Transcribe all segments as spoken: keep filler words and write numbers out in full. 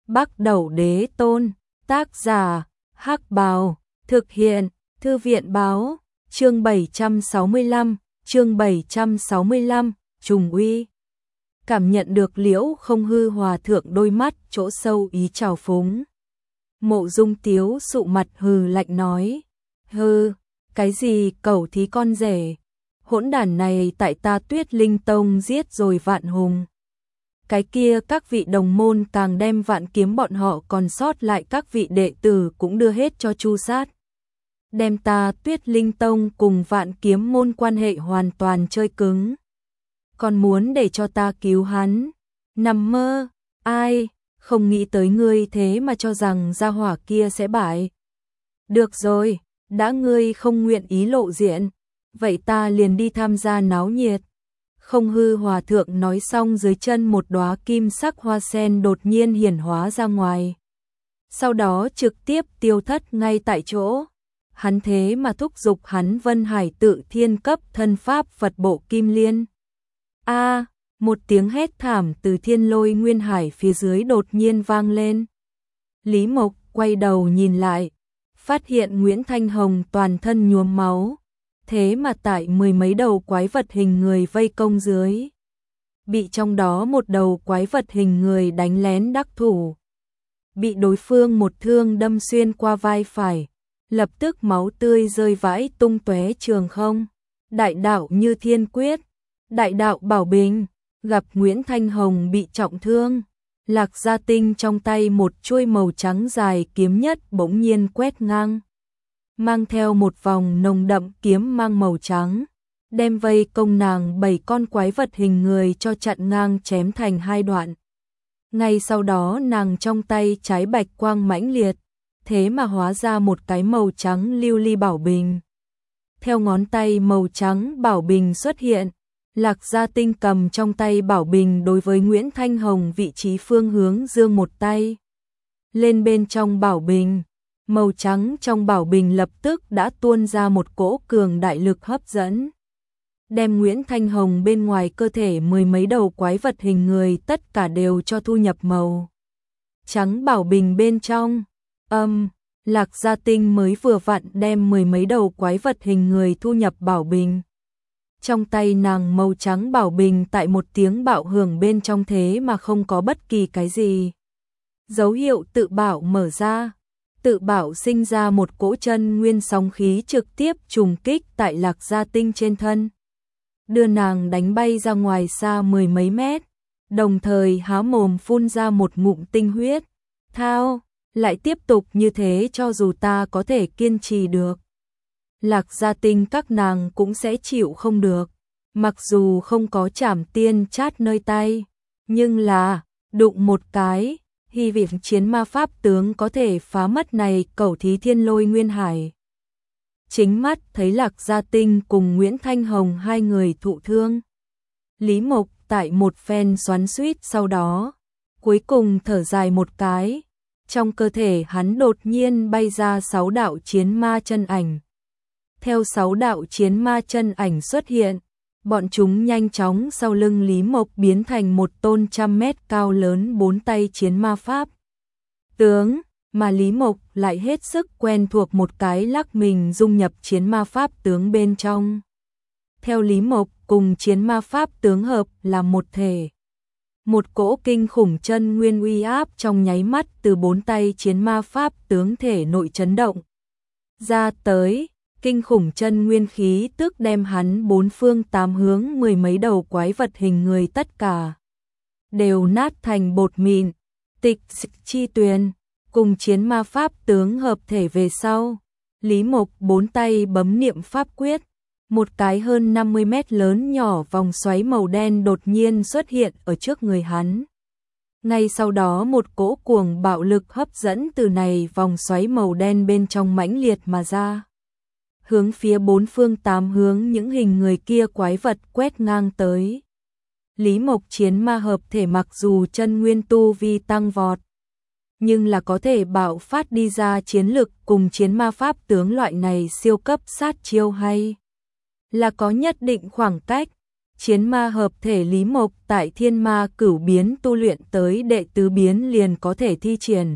Bắc Đẩu Đế Tôn, tác giả, Hắc Bào, thực hiện, Thư viện báo, chương bảy trăm sáu mươi lăm, chương bảy trăm sáu mươi lăm, trùng uy. Cảm nhận được Liễu Không Hư hòa thượng đôi mắt chỗ sâu ý trào phúng. Mộ Dung Tiếu sụ mặt hừ lạnh nói, hừ, cái gì cẩu thí con rể, hỗn đản này tại ta Tuyết Linh Tông giết rồi vạn hùng. Cái kia các vị đồng môn càng đem vạn kiếm bọn họ còn sót lại các vị đệ tử cũng đưa hết cho chu sát. Đem ta Tuyết Linh Tông cùng vạn kiếm môn quan hệ hoàn toàn chơi cứng. Còn muốn để cho ta cứu hắn, nằm mơ, ai, không nghĩ tới ngươi thế mà cho rằng gia hỏa kia sẽ bại. Được rồi, đã ngươi không nguyện ý lộ diện, vậy ta liền đi tham gia náo nhiệt. Không Hư hòa thượng nói xong, dưới chân một đóa kim sắc hoa sen đột nhiên hiển hóa ra ngoài. Sau đó trực tiếp tiêu thất ngay tại chỗ. Hắn thế mà thúc giục hắn Vân Hải Tự Thiên cấp thân pháp Phật bộ Kim Liên. A, một tiếng hét thảm từ Thiên Lôi Nguyên Hải phía dưới đột nhiên vang lên. Lý Mộc quay đầu nhìn lại, phát hiện Nguyễn Thanh Hồng toàn thân nhuốm máu, thế mà tại mười mấy đầu quái vật hình người vây công dưới, bị trong đó một đầu quái vật hình người đánh lén đắc thủ, bị đối phương một thương đâm xuyên qua vai phải, lập tức máu tươi rơi vãi tung tóe trường không. Đại đạo Như Thiên Quyết, Đại đạo Bảo Bình, gặp Nguyễn Thanh Hồng bị trọng thương, Lạc Gia Tinh trong tay một chuôi màu trắng dài kiếm nhất bỗng nhiên quét ngang, mang theo một vòng nồng đậm kiếm mang màu trắng, đem vây công nàng bảy con quái vật hình người cho chặn ngang chém thành hai đoạn. Ngay sau đó nàng trong tay trái bạch quang mãnh liệt, thế mà hóa ra một cái màu trắng lưu ly bảo bình. Theo ngón tay màu trắng bảo bình xuất hiện, Lạc Gia Tinh cầm trong tay bảo bình đối với Nguyễn Thanh Hồng vị trí phương hướng giương một tay lên bên trong bảo bình. Màu trắng trong bảo bình lập tức đã tuôn ra một cỗ cường đại lực hấp dẫn, đem Nguyễn Thanh Hồng bên ngoài cơ thể mười mấy đầu quái vật hình người tất cả đều cho thu nhập màu trắng bảo bình bên trong. Âm, um, Lạc Gia Tinh mới vừa vặn đem mười mấy đầu quái vật hình người thu nhập bảo bình. Trong tay nàng màu trắng bảo bình tại một tiếng bạo hưởng bên trong thế mà không có bất kỳ cái gì dấu hiệu tự bảo mở ra. Tự bảo sinh ra một cỗ chân nguyên sóng khí trực tiếp trùng kích tại Lạc Gia Tinh trên thân, đưa nàng đánh bay ra ngoài xa mười mấy mét, đồng thời há mồm phun ra một ngụm tinh huyết. Thao, lại tiếp tục như thế cho dù ta có thể kiên trì được, Lạc Gia Tinh các nàng cũng sẽ chịu không được. Mặc dù không có trảm tiên chát nơi tay, nhưng là đụng một cái, hy vọng chiến ma pháp tướng có thể phá mất này cẩu thí Thiên Lôi Nguyên Hải. Chính mắt thấy Lạc Gia Tinh cùng Nguyễn Thanh Hồng hai người thụ thương, Lý Mộc tại một phen xoắn xuýt sau đó, cuối cùng thở dài một cái, trong cơ thể hắn đột nhiên bay ra sáu đạo chiến ma chân ảnh. Theo sáu đạo chiến ma chân ảnh xuất hiện, bọn chúng nhanh chóng sau lưng Lý Mộc biến thành một tôn trăm mét cao lớn bốn tay chiến ma pháp tướng, mà Lý Mộc lại hết sức quen thuộc một cái lắc mình dung nhập chiến ma pháp tướng bên trong. Theo Lý Mộc cùng chiến ma pháp tướng hợp là một thể, một cỗ kinh khủng chân nguyên uy áp trong nháy mắt từ bốn tay chiến ma pháp tướng thể nội chấn động ra tới. Kinh khủng chân nguyên khí tức đem hắn bốn phương tám hướng mười mấy đầu quái vật hình người tất cả đều nát thành bột mịn. Tịch chi tuyền cùng chiến ma pháp tướng hợp thể về sau, Lý Mộc bốn tay bấm niệm pháp quyết, một cái hơn năm mươi mét lớn nhỏ vòng xoáy màu đen đột nhiên xuất hiện ở trước người hắn. Ngay sau đó một cỗ cuồng bạo lực hấp dẫn từ này vòng xoáy màu đen bên trong mãnh liệt mà ra, hướng phía bốn phương tám hướng những hình người kia quái vật quét ngang tới. Lý Mộc chiến ma hợp thể mặc dù chân nguyên tu vi tăng vọt, nhưng là có thể bạo phát đi ra chiến lực cùng chiến ma pháp tướng loại này siêu cấp sát chiêu hay là có nhất định khoảng cách. chiến ma hợp thể Lý Mộc tại thiên ma cửu biến tu luyện tới đệ tứ biến liền có thể thi triển.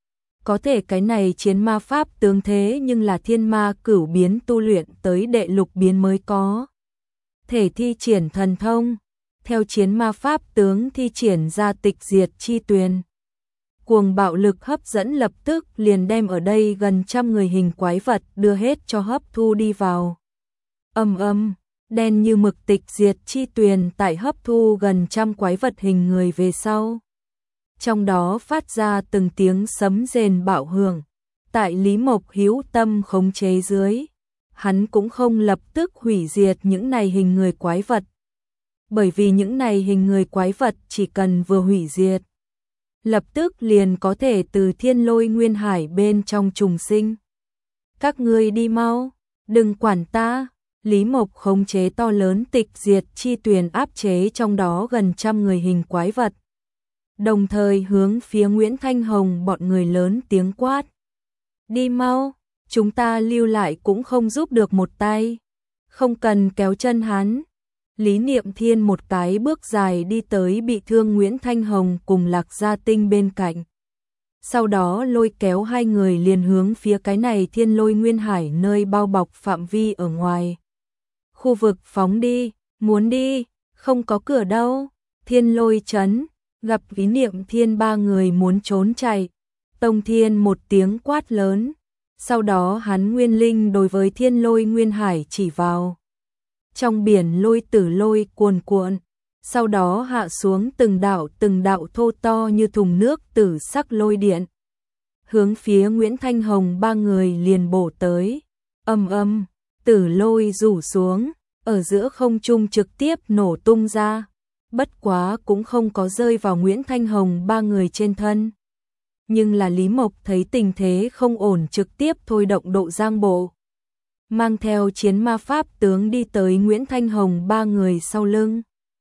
Có thể cái này chiến ma pháp tướng thế nhưng là thiên ma cửu biến tu luyện tới đệ lục biến mới có thể thi triển thần thông. Theo chiến ma pháp tướng thi triển ra tịch diệt chi tuyền. Cuồng bạo lực hấp dẫn lập tức liền đem ở đây gần trăm người hình quái vật đưa hết cho hấp thu đi vào. Âm âm, đen như mực tịch diệt chi tuyền tại hấp thu gần trăm quái vật hình người về sau. Trong đó phát ra từng tiếng sấm rền bạo hưởng. Tại Lý Mộc hữu tâm khống chế dưới, hắn cũng không lập tức hủy diệt những này hình người quái vật. Bởi vì những này hình người quái vật chỉ cần vừa hủy diệt, lập tức liền có thể từ thiên lôi nguyên hải bên trong trùng sinh. Các ngươi đi mau, đừng quản ta. Lý Mộc khống chế to lớn tịch diệt chi tuyền áp chế trong đó gần trăm người hình quái vật. Đồng thời hướng phía Nguyễn Thanh Hồng bọn người lớn tiếng quát. Đi mau, chúng ta lưu lại cũng không giúp được một tay. Không cần kéo chân hắn. Lý Niệm Thiên một cái bước dài đi tới bị thương Nguyễn Thanh Hồng cùng Lạc Gia Tinh bên cạnh. Sau đó lôi kéo hai người liền hướng phía cái này thiên lôi nguyên hải nơi bao bọc phạm vi ở ngoài. Khu vực phóng đi, muốn đi, không có cửa đâu. Thiên lôi chấn, gặp Lý Niệm Thiên ba người muốn trốn chạy. Tông Thiên một tiếng quát lớn. Sau đó hắn nguyên linh đối với thiên lôi nguyên hải chỉ vào. Trong biển lôi tử lôi cuồn cuộn, sau đó hạ xuống từng đạo từng đạo thô to như thùng nước tử sắc lôi điện. Hướng phía Nguyễn Thanh Hồng ba người liền bổ tới, âm âm, tử lôi rủ xuống, ở giữa không trung trực tiếp nổ tung ra, bất quá cũng không có rơi vào Nguyễn Thanh Hồng ba người trên thân. Nhưng là Lý Mộc thấy tình thế không ổn trực tiếp thôi động độ giang bộ. Mang theo chiến ma pháp tướng đi tới Nguyễn Thanh Hồng ba người sau lưng.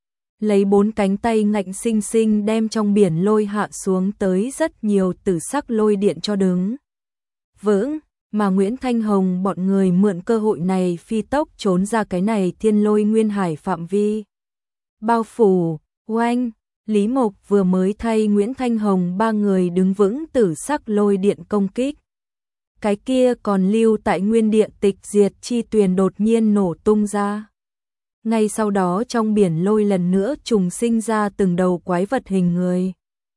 Lấy bốn cánh tay ngạnh sinh sinh đem trong biển lôi hạ xuống tới rất nhiều tử sắc lôi điện cho đứng vững, mà Nguyễn Thanh Hồng bọn người mượn cơ hội này phi tốc trốn ra cái này thiên lôi nguyên hải phạm vi. Bao phủ, oanh, Lý Mộc vừa mới thay Nguyễn Thanh Hồng ba người đứng vững tử sắc lôi điện công kích. Cái kia còn lưu tại nguyên địa tịch diệt chi tuyền đột nhiên nổ tung ra. Ngay sau đó trong biển lôi lần nữa trùng sinh ra từng đầu quái vật hình người.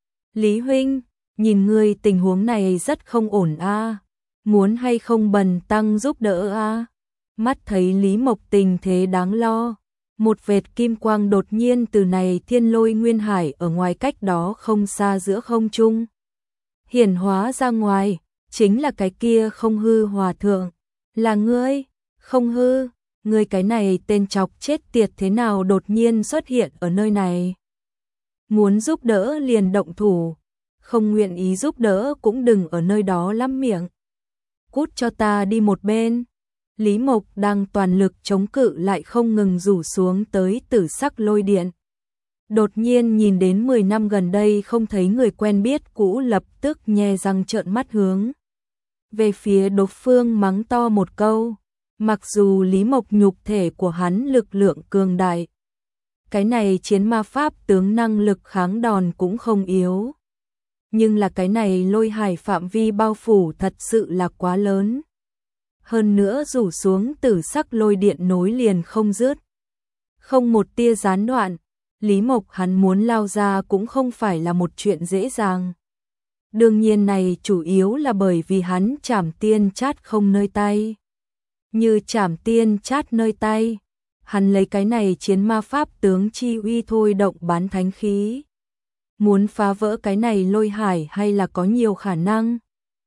Lý huynh, nhìn ngươi tình huống này rất không ổn a, muốn hay không bần tăng giúp đỡ a? Mắt thấy Lý Mộc tình thế đáng lo, một vệt kim quang đột nhiên từ này thiên lôi nguyên hải ở ngoài cách đó không xa giữa không trung hiển hóa ra ngoài. Chính là cái kia Không Hư hòa thượng. Là ngươi, Không Hư, ngươi cái này tên chọc chết tiệt thế nào đột nhiên xuất hiện ở nơi này. Muốn giúp đỡ liền động thủ, không nguyện ý giúp đỡ cũng đừng ở nơi đó lắm miệng. Cút cho ta đi một bên. Lý Mộc đang toàn lực chống cự lại không ngừng rủ xuống tới tử sắc lôi điện. Đột nhiên nhìn đến mười năm gần đây không thấy người quen biết cũ lập tức nhe răng trợn mắt hướng về phía đối phương mắng to một câu. Mặc dù Lý Mộc nhục thể của hắn lực lượng cường đại, cái này chiến ma pháp tướng năng lực kháng đòn cũng không yếu, nhưng là cái này lôi hải phạm vi bao phủ thật sự là quá lớn. Hơn nữa rủ xuống tử sắc lôi điện nối liền không dứt, không một tia gián đoạn. Lý Mộc hắn muốn lao ra cũng không phải là một chuyện dễ dàng. Đương nhiên này chủ yếu là bởi vì hắn Trảm Tiên Chát không nơi tay. Như Trảm Tiên Chát nơi tay, hắn lấy cái này chiến ma pháp tướng chi uy thôi động bán thánh khí. Muốn phá vỡ cái này lôi hải hay là có nhiều khả năng.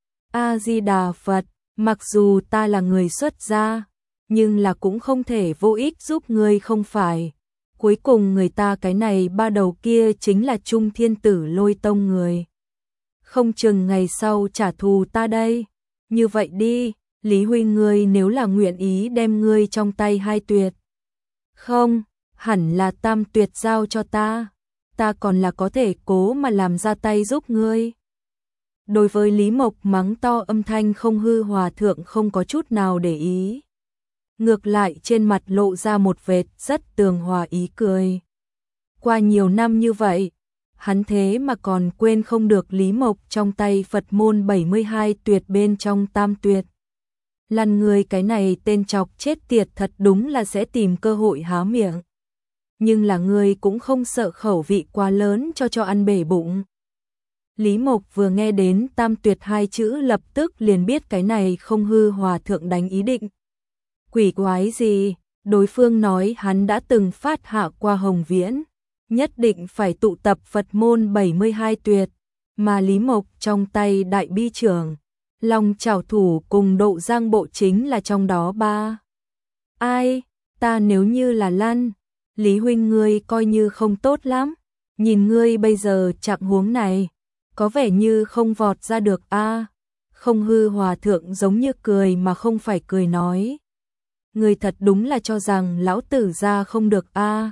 A-di-đà Phật, mặc dù ta là người xuất gia, nhưng là cũng không thể vô ích giúp ngươi không phải. Cuối cùng người ta cái này ba đầu kia chính là Trung Thiên Tử Lôi Tông người. Không chừng ngày sau trả thù ta đây. Như vậy đi, Lý huynh ngươi nếu là nguyện ý đem ngươi trong tay hai tuyệt. Không, hẳn là tam tuyệt giao cho ta. Ta còn là có thể cố mà làm ra tay giúp ngươi. Đối với Lý Mộc mắng to âm thanh Không Hư hòa thượng không có chút nào để ý. ngược lại trên mặt lộ ra một vệt rất tường hòa ý cười. Qua nhiều năm như vậy, hắn thế mà còn quên không được Lý Mộc trong tay Phật môn bảy mươi hai tuyệt bên trong tam tuyệt. Lăn người cái này tên chọc chết tiệt thật đúng là sẽ tìm cơ hội há miệng. Nhưng là người cũng không sợ khẩu vị quá lớn cho cho ăn bể bụng. Lý Mộc vừa nghe đến tam tuyệt hai chữ lập tức liền biết cái này không hư hòa thượng đánh ý định. Quỷ quái gì, đối phương nói hắn đã từng phát hạ qua Hồng Viễn, nhất định phải tụ tập Phật môn bảy mươi hai tuyệt, mà Lý Mộc trong tay đại bi trưởng, Long Chảo Thủ cùng Độ Giang Bộ chính là trong đó ba. Ai, ta nếu như là lăn, Lý huynh ngươi coi như không tốt lắm, nhìn ngươi bây giờ trạng huống này, có vẻ như không vọt ra được a. Không hư hòa thượng giống như cười mà không phải cười nói. Ngươi thật đúng là cho rằng lão tử ra không được a.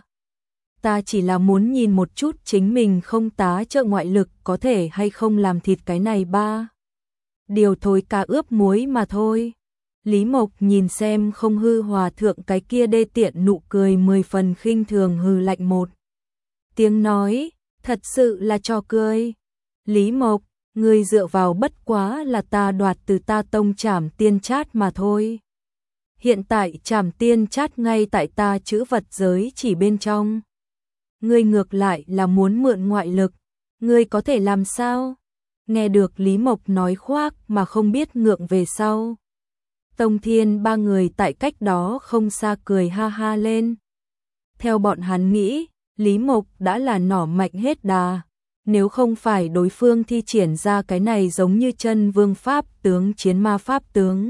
Ta chỉ là muốn nhìn một chút chính mình không tá trợ ngoại lực có thể hay không làm thịt cái này ba. Điều thối cá ướp muối mà thôi. Lý Mộc nhìn xem không hư hòa thượng cái kia đê tiện nụ cười mười phần khinh thường hừ lạnh một tiếng nói, thật sự là trò cười. Lý Mộc, ngươi dựa vào bất quá là ta đoạt từ ta tông Trảm Tiên Chát mà thôi. Hiện tại Trảm Tiên Chát ngay tại ta chữ vật giới chỉ bên trong. Ngươi ngược lại là muốn mượn ngoại lực, ngươi có thể làm sao? Nghe được Lý Mộc nói khoác mà không biết ngượng về sau. Tông Thiên ba người tại cách đó không xa cười ha ha lên. Theo bọn hắn nghĩ, Lý Mộc đã là nỏ mạnh hết đà. Nếu không phải đối phương thi triển ra cái này giống như chân vương pháp tướng chiến ma pháp tướng.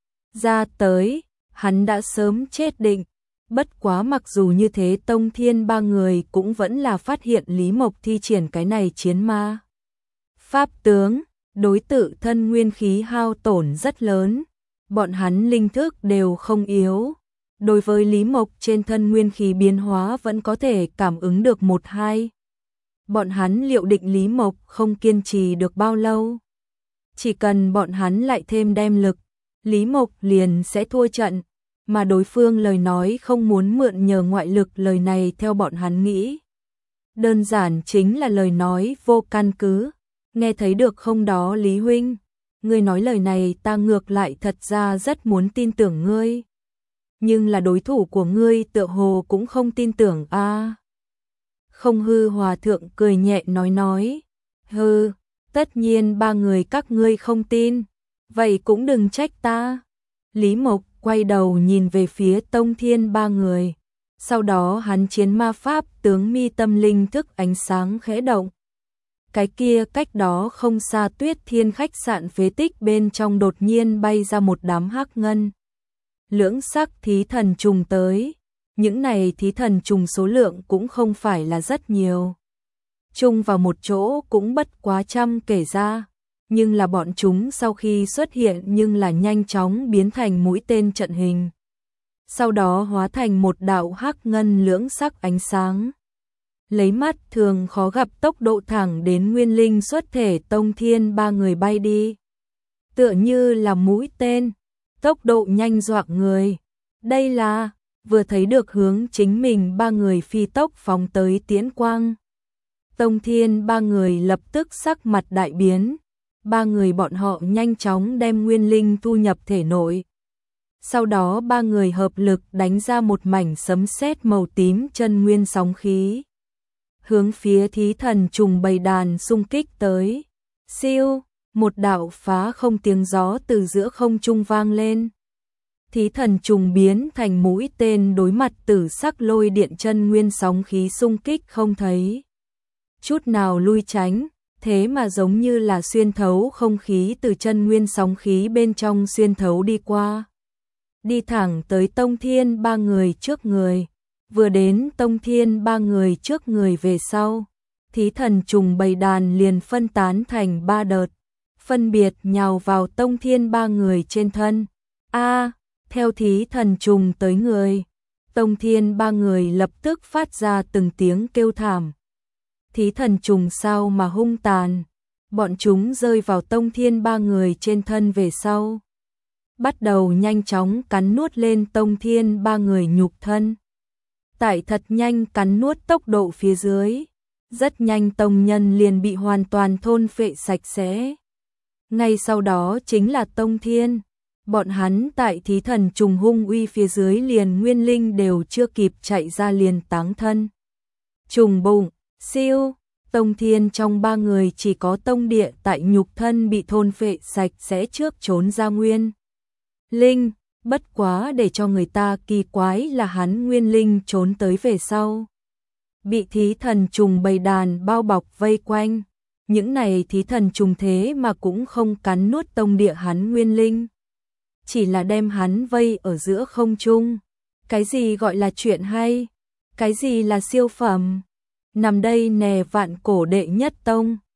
Ra tới, hắn đã sớm chết định. Bất quá mặc dù như thế Tông Thiên ba người cũng vẫn là phát hiện Lý Mộc thi triển cái này chiến ma. Pháp tướng, đối tự thân nguyên khí hao tổn rất lớn. Bọn hắn linh thức đều không yếu. Đối với Lý Mộc trên thân nguyên khí biến hóa vẫn có thể cảm ứng được một hai. Bọn hắn liệu định Lý Mộc không kiên trì được bao lâu. Chỉ cần bọn hắn lại thêm đem lực, Lý Mộc liền sẽ thua trận. Mà đối phương lời nói không muốn mượn nhờ ngoại lực lời này theo bọn hắn nghĩ. Đơn giản chính là lời nói vô căn cứ. Nghe thấy được không đó Lý huynh? Ngươi nói lời này ta ngược lại thật ra rất muốn tin tưởng ngươi. Nhưng là đối thủ của ngươi tựa hồ cũng không tin tưởng a. À. Không hư hòa thượng cười nhẹ nói nói. Hừ, tất nhiên ba người các ngươi không tin. Vậy cũng đừng trách ta. Lý Mộc quay đầu nhìn về phía Tông Thiên ba người. Sau đó hắn chiến ma pháp tướng mi tâm linh thức ánh sáng khẽ động. Cái kia cách đó không xa Tuyết Thiên khách sạn phế tích bên trong đột nhiên bay ra một đám hắc ngân. Lưỡng sắc thí thần trùng tới. Những này thí thần trùng số lượng cũng không phải là rất nhiều. Chung vào một chỗ cũng bất quá trăm kể ra. Nhưng là bọn chúng sau khi xuất hiện nhưng là nhanh chóng biến thành mũi tên trận hình. Sau đó hóa thành một đạo hắc ngân lưỡng sắc ánh sáng. Lấy mắt thường khó gặp tốc độ thẳng đến nguyên linh xuất thể Tông Thiên ba người bay đi. Tựa như là mũi tên, tốc độ nhanh dọa người. Đây là, vừa thấy được hướng chính mình ba người phi tốc phóng tới tiễn quang. Tông Thiên ba người lập tức sắc mặt đại biến. Ba người bọn họ nhanh chóng đem nguyên linh thu nhập thể nội. Sau đó ba người hợp lực đánh ra một mảnh sấm sét màu tím chân nguyên sóng khí. Hướng phía thí thần trùng bầy đàn xung kích tới. Siêu, một đạo phá không tiếng gió từ giữa không trung vang lên. Thí thần trùng biến thành mũi tên đối mặt tử sắc lôi điện chân nguyên sóng khí xung kích không thấy chút nào lui tránh, thế mà giống như là xuyên thấu không khí từ chân nguyên sóng khí bên trong xuyên thấu đi qua. Đi thẳng tới Tông Thiên ba người trước người. Vừa đến Tông Thiên ba người trước người về sau, thí thần trùng bầy đàn liền phân tán thành ba đợt, phân biệt nhào vào Tông Thiên ba người trên thân. A, theo thí thần trùng tới người, Tông Thiên ba người lập tức phát ra từng tiếng kêu thảm. Thí thần trùng sao mà hung tàn, bọn chúng rơi vào Tông Thiên ba người trên thân về sau. bắt đầu nhanh chóng cắn nuốt lên Tông Thiên ba người nhục thân. Tại thật nhanh cắn nuốt tốc độ phía dưới, rất nhanh tông nhân liền bị hoàn toàn thôn phệ sạch sẽ. Ngay sau đó chính là Tông Thiên, bọn hắn tại thí thần trùng hung uy phía dưới liền nguyên linh đều chưa kịp chạy ra liền táng thân. Trùng bụng, siêu, Tông Thiên trong ba người chỉ có Tông Địa tại nhục thân bị thôn phệ sạch sẽ trước trốn ra nguyên linh, bất quá để cho người ta kỳ quái là hắn nguyên linh trốn tới về sau. Bị thí thần trùng bầy đàn bao bọc vây quanh, những này thí thần trùng thế mà cũng không cắn nuốt Tông Địa hắn nguyên linh. Chỉ là đem hắn vây ở giữa không trung. Cái gì gọi là chuyện hay? Cái gì là siêu phẩm? Nằm đây nè vạn cổ đệ nhất tông.